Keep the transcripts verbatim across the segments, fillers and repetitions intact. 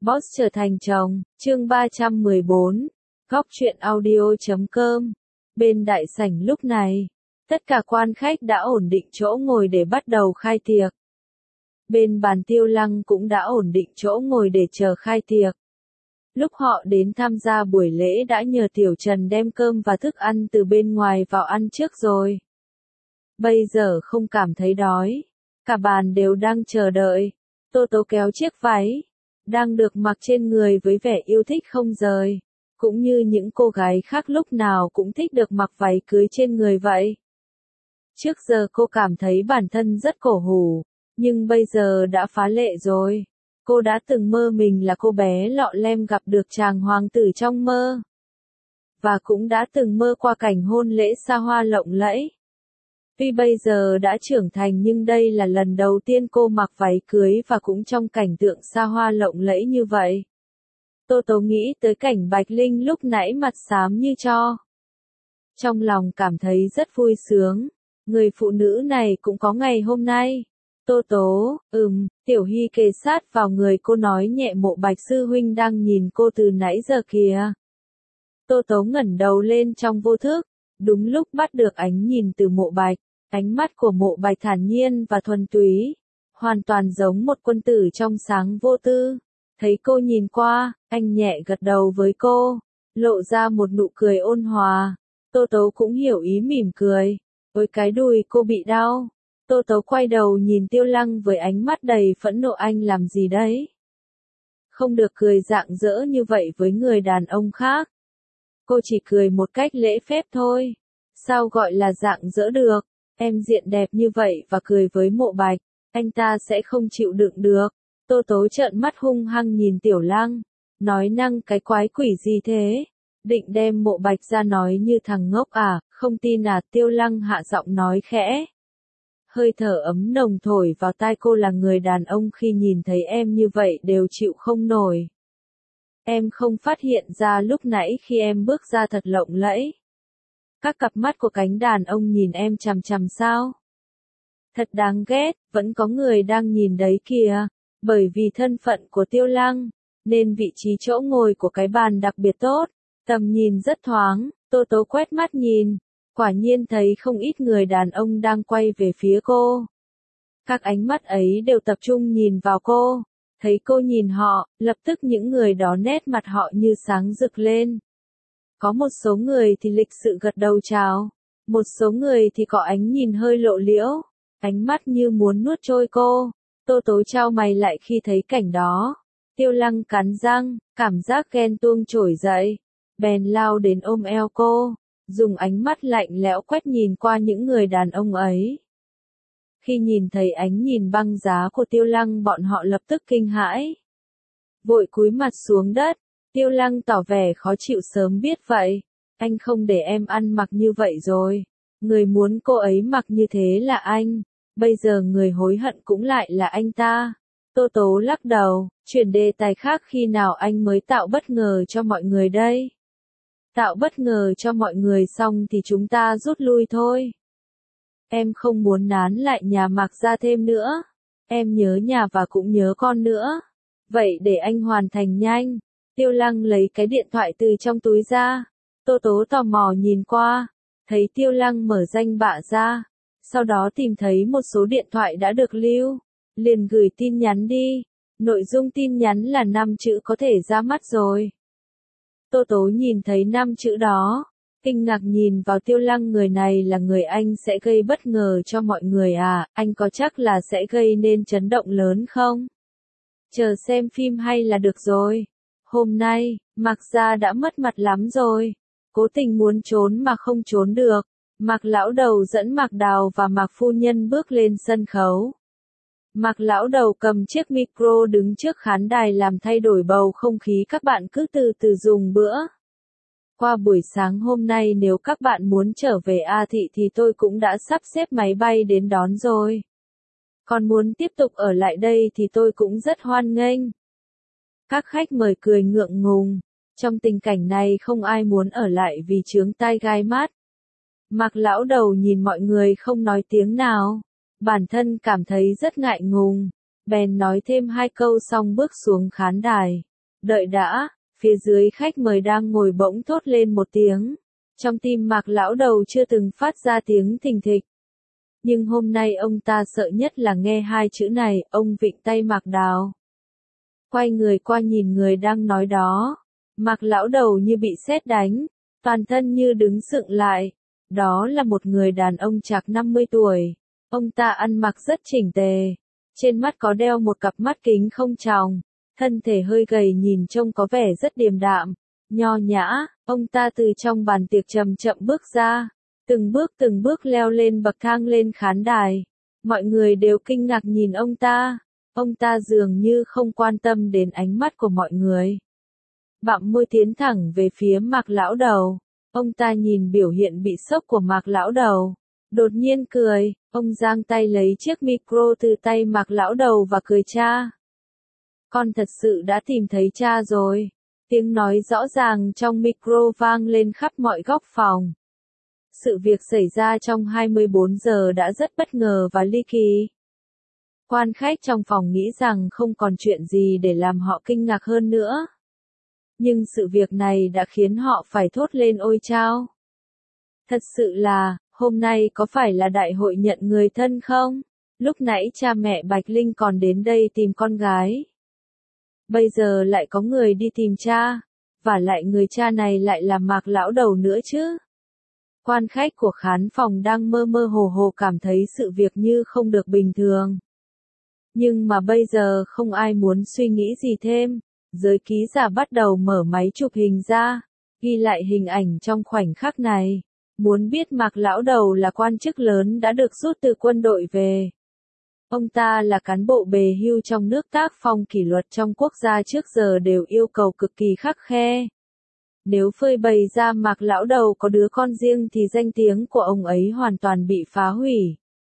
Boss trở thành chồng, chương ba trăm mười bốn, góc truyện audio chấm com. Bên đại sảnh lúc này, tất cả quan khách đã ổn định chỗ ngồi để bắt đầu khai tiệc. Bên bàn Tiêu Lăng cũng đã ổn định chỗ ngồi để chờ khai tiệc. Lúc họ đến tham gia buổi lễ đã nhờ Tiểu Trần đem cơm và thức ăn từ bên ngoài vào ăn trước rồi. Bây giờ không cảm thấy đói. Cả bàn đều đang chờ đợi. Tô Tố kéo chiếc váy đang được mặc trên người với vẻ yêu thích không rời, cũng như những cô gái khác lúc nào cũng thích được mặc váy cưới trên người vậy. Trước giờ cô cảm thấy bản thân rất cổ hủ, nhưng bây giờ đã phá lệ rồi. Cô đã từng mơ mình là cô bé lọ lem gặp được chàng hoàng tử trong mơ. Và cũng đã từng mơ qua cảnh hôn lễ xa hoa lộng lẫy. Tuy bây giờ đã trưởng thành nhưng đây là lần đầu tiên cô mặc váy cưới và cũng trong cảnh tượng xa hoa lộng lẫy như vậy. Tô Tố nghĩ tới cảnh Bạch Linh lúc nãy mặt xám như tro. Trong lòng cảm thấy rất vui sướng, người phụ nữ này cũng có ngày hôm nay. Tô Tố, ừm, Tiểu Hy kề sát vào người cô nói nhẹ, Mộ Bạch sư huynh đang nhìn cô từ nãy giờ kìa. Tô Tố ngẩng đầu lên trong vô thức, đúng lúc bắt được ánh nhìn từ Mộ Bạch. Ánh mắt của Mộ Bạch thản nhiên và thuần túy, hoàn toàn giống một quân tử trong sáng vô tư. Thấy cô nhìn qua, anh nhẹ gật đầu với cô, lộ ra một nụ cười ôn hòa. Tô Tố cũng hiểu ý mỉm cười. Với cái đùi cô bị đau. Tô Tố quay đầu nhìn Tiêu Lăng với ánh mắt đầy phẫn nộ, anh làm gì đấy? Không được cười rạng rỡ như vậy với người đàn ông khác. Cô chỉ cười một cách lễ phép thôi. Sao gọi là rạng rỡ được? Em diện đẹp như vậy và cười với Mộ Bạch, anh ta sẽ không chịu đựng được. Tô Tố trợn mắt hung hăng nhìn Tiểu Lăng, nói năng cái quái quỷ gì thế? Định đem Mộ Bạch ra nói như thằng ngốc à, không tin à? Tiêu Lăng hạ giọng nói khẽ. Hơi thở ấm nồng thổi vào tai cô, là người đàn ông khi nhìn thấy em như vậy đều chịu không nổi. Em không phát hiện ra lúc nãy khi em bước ra thật lộng lẫy. Các cặp mắt của cánh đàn ông nhìn em chằm chằm sao? Thật đáng ghét, vẫn có người đang nhìn đấy kìa. Bởi vì thân phận của Tiêu Lăng, nên vị trí chỗ ngồi của cái bàn đặc biệt tốt. Tầm nhìn rất thoáng, Tô Tố quét mắt nhìn. Quả nhiên thấy không ít người đàn ông đang quay về phía cô. Các ánh mắt ấy đều tập trung nhìn vào cô. Thấy cô nhìn họ, lập tức những người đó nét mặt họ như sáng rực lên. Có một số người thì lịch sự gật đầu chào, một số người thì có ánh nhìn hơi lộ liễu, ánh mắt như muốn nuốt trôi cô. Tô Tố chau mày lại khi thấy cảnh đó. Tiêu Lăng cắn răng, cảm giác ghen tuông trỗi dậy, bèn lao đến ôm eo cô, dùng ánh mắt lạnh lẽo quét nhìn qua những người đàn ông ấy. Khi nhìn thấy ánh nhìn băng giá của Tiêu Lăng, bọn họ lập tức kinh hãi, vội cúi mặt xuống đất. Tiêu Lăng tỏ vẻ khó chịu, sớm biết vậy, anh không để em ăn mặc như vậy rồi. Người muốn cô ấy mặc như thế là anh, bây giờ người hối hận cũng lại là anh ta. Tô Tố lắc đầu, chuyển đề tài khác, khi nào anh mới tạo bất ngờ cho mọi người đây? Tạo bất ngờ cho mọi người xong thì chúng ta rút lui thôi. Em không muốn nán lại nhà Mạc Gia thêm nữa. Em nhớ nhà và cũng nhớ con nữa. Vậy để anh hoàn thành nhanh. Tiêu Lăng lấy cái điện thoại từ trong túi ra. Tô Tố tò mò nhìn qua, thấy Tiêu Lăng mở danh bạ ra, sau đó tìm thấy một số điện thoại đã được lưu, liền gửi tin nhắn đi. Nội dung tin nhắn là năm chữ có thể ra mắt rồi. Tô Tố nhìn thấy năm chữ đó, kinh ngạc nhìn vào Tiêu Lăng, người này là người anh sẽ gây bất ngờ cho mọi người à? Anh có chắc là sẽ gây nên chấn động lớn không? Chờ xem phim hay là được rồi. Hôm nay, Mạc Gia đã mất mặt lắm rồi. Cố tình muốn trốn mà không trốn được. Mạc lão đầu dẫn Mạc Đào và Mạc phu nhân bước lên sân khấu. Mạc lão đầu cầm chiếc micro đứng trước khán đài làm thay đổi bầu không khí, các bạn cứ từ từ dùng bữa. Qua buổi sáng hôm nay nếu các bạn muốn trở về A Thị thì tôi cũng đã sắp xếp máy bay đến đón rồi. Còn muốn tiếp tục ở lại đây thì tôi cũng rất hoan nghênh. Các khách mời cười ngượng ngùng, trong tình cảnh này không ai muốn ở lại vì chướng tai gai mắt. Mạc lão đầu nhìn mọi người không nói tiếng nào, bản thân cảm thấy rất ngại ngùng, bèn nói thêm hai câu xong bước xuống khán đài. Đợi đã, phía dưới khách mời đang ngồi bỗng thốt lên một tiếng. Trong tim Mạc lão đầu chưa từng phát ra tiếng thình thịch. Nhưng hôm nay ông ta sợ nhất là nghe hai chữ này, ông vịn tay Mạc Đào. Quay người qua nhìn người đang nói đó. Mạc lão đầu như bị sét đánh, toàn thân như đứng sững lại. Đó là một người đàn ông chạc năm mươi tuổi. Ông ta ăn mặc rất chỉnh tề. Trên mắt có đeo một cặp mắt kính không tròng. Thân thể hơi gầy nhìn trông có vẻ rất điềm đạm, nho nhã. Ông ta từ trong bàn tiệc chậm chậm bước ra. Từng bước từng bước leo lên bậc thang lên khán đài. Mọi người đều kinh ngạc nhìn ông ta. Ông ta dường như không quan tâm đến ánh mắt của mọi người. Bặm môi tiến thẳng về phía Mạc lão đầu. Ông ta nhìn biểu hiện bị sốc của Mạc lão đầu. Đột nhiên cười, ông giang tay lấy chiếc micro từ tay Mạc lão đầu và cười: cha. Con thật sự đã tìm thấy cha rồi. Tiếng nói rõ ràng trong micro vang lên khắp mọi góc phòng. Sự việc xảy ra trong hai mươi bốn giờ đã rất bất ngờ và ly kỳ. Quan khách trong phòng nghĩ rằng không còn chuyện gì để làm họ kinh ngạc hơn nữa. Nhưng sự việc này đã khiến họ phải thốt lên ôi chao. Thật sự là, hôm nay có phải là đại hội nhận người thân không? Lúc nãy cha mẹ Bạch Linh còn đến đây tìm con gái. Bây giờ lại có người đi tìm cha, và lại người cha này lại là Mạc lão đầu nữa chứ. Quan khách của khán phòng đang mơ mơ hồ hồ cảm thấy sự việc như không được bình thường. Nhưng mà bây giờ không ai muốn suy nghĩ gì thêm. Giới ký giả bắt đầu mở máy chụp hình ra, ghi lại hình ảnh trong khoảnh khắc này. Muốn biết Mạc lão đầu là quan chức lớn đã được rút từ quân đội về. Ông ta là cán bộ bề hưu trong nước, tác phong kỷ luật trong quốc gia trước giờ đều yêu cầu cực kỳ khắt khe. Nếu phơi bày ra Mạc lão đầu có đứa con riêng thì danh tiếng của ông ấy hoàn toàn bị phá hủy.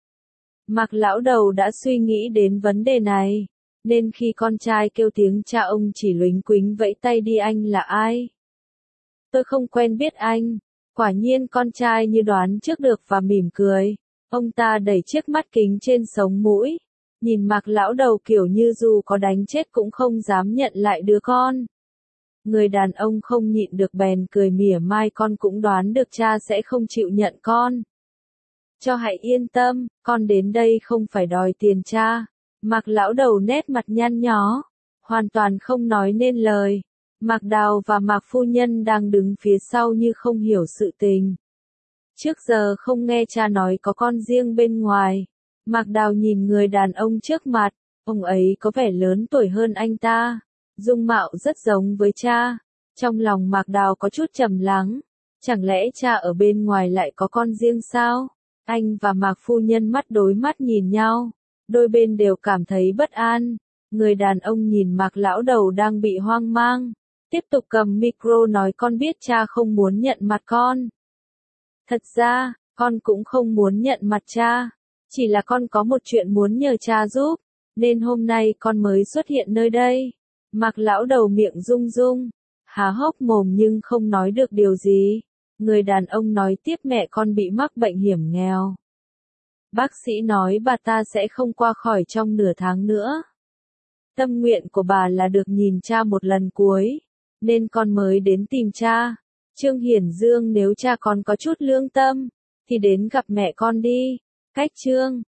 Mạc lão đầu đã suy nghĩ đến vấn đề này, nên khi con trai kêu tiếng cha ông chỉ luếnh quính vẫy tay đi: anh là ai? Tôi không quen biết anh. Quả nhiên con trai như đoán trước được và mỉm cười. Ông ta đẩy chiếc mắt kính trên sống mũi, nhìn Mạc lão đầu kiểu như dù có đánh chết cũng không dám nhận lại đứa con. Người đàn ông không nhịn được bèn cười mỉa mai: con cũng đoán được cha sẽ không chịu nhận con. Cho hãy yên tâm, con đến đây không phải đòi tiền cha. Mạc lão đầu nét mặt nhăn nhó, hoàn toàn không nói nên lời. Mạc Đào và Mạc phu nhân đang đứng phía sau như không hiểu sự tình. Trước giờ không nghe cha nói có con riêng bên ngoài. Mạc Đào nhìn người đàn ông trước mặt, ông ấy có vẻ lớn tuổi hơn anh ta, dung mạo rất giống với cha. Trong lòng Mạc Đào có chút trầm lắng, chẳng lẽ cha ở bên ngoài lại có con riêng sao? Anh và Mạc phu nhân mắt đối mắt nhìn nhau, đôi bên đều cảm thấy bất an. Người đàn ông nhìn Mạc lão đầu đang bị hoang mang, tiếp tục cầm micro nói: con biết cha không muốn nhận mặt con. Thật ra, con cũng không muốn nhận mặt cha, chỉ là con có một chuyện muốn nhờ cha giúp, nên hôm nay con mới xuất hiện nơi đây. Mạc lão đầu miệng rung rung, há hốc mồm nhưng không nói được điều gì. Người đàn ông nói tiếp: mẹ con bị mắc bệnh hiểm nghèo. Bác sĩ nói bà ta sẽ không qua khỏi trong nửa tháng nữa. Tâm nguyện của bà là được nhìn cha một lần cuối, nên con mới đến tìm cha. Trương Hiển Dương, nếu cha con có chút lương tâm, thì đến gặp mẹ con đi. Cách Trương